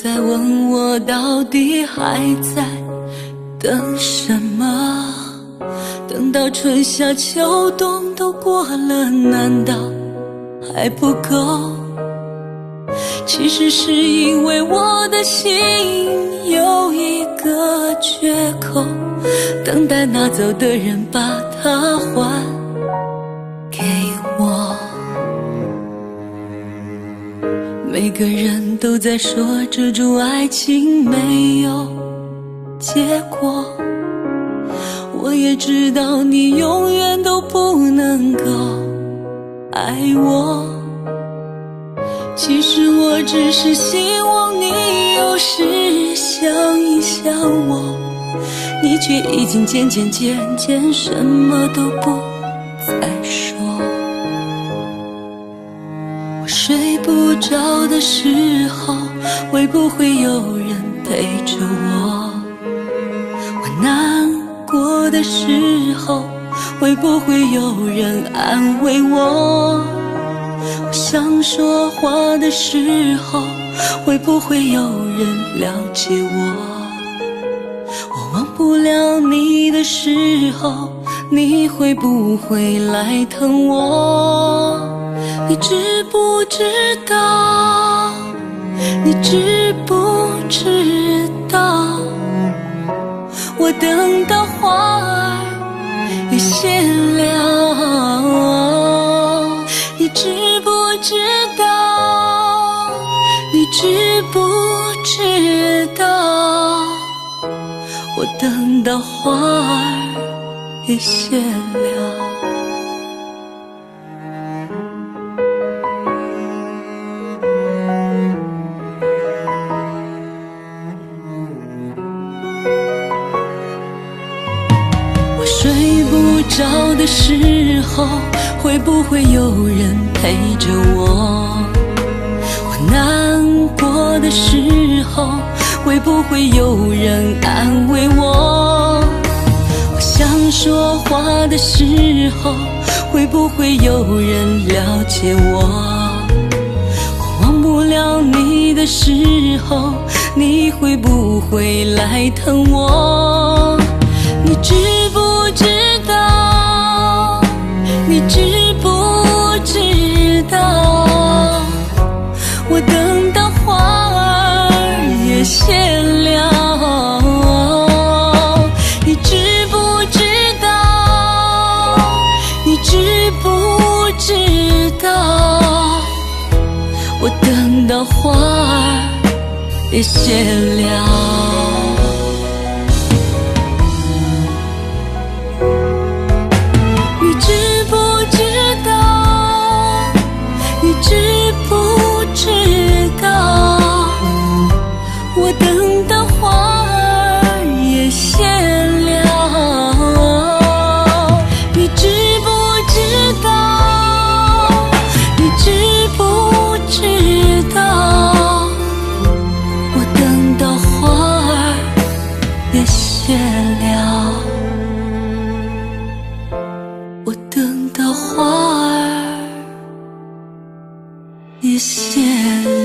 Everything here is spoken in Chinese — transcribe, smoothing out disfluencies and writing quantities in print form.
在问我到底还在等什么？等到春夏秋冬都过了，难道还不够？其实是因为我的心有一个缺口，等待拿走的人把它还给我。每个人都在说这种爱情没有结果，我也知道你永远都不能够爱我。其实我只是希望你有时想一想我，你却已经渐渐什么都不再说。我睡不着的时候，会不会有人陪着我？我难过的时候，会不会有人安慰我？我想说话的时候，会不会有人了解我？我忘不了你的时候，你会不会来疼我？你知不知道？你知不知道？我等到花儿也谢了。你知不知道？你知不知道？我等到花儿也谢了。我睡不着的时候，会不会有人陪着我？我难过的时候，会不会有人安慰我？我想说话的时候，会不会有人了解我？我忘不了你的时候，你会不会来疼我？你知不知道？你知不知道？我等到花儿也谢了。你知不知道？你知不知道？我等到花儿也谢了。知不知道？我等到花儿也谢了。你知不知道？你知不知道？我等到花儿也谢了。我等到花儿也谢了。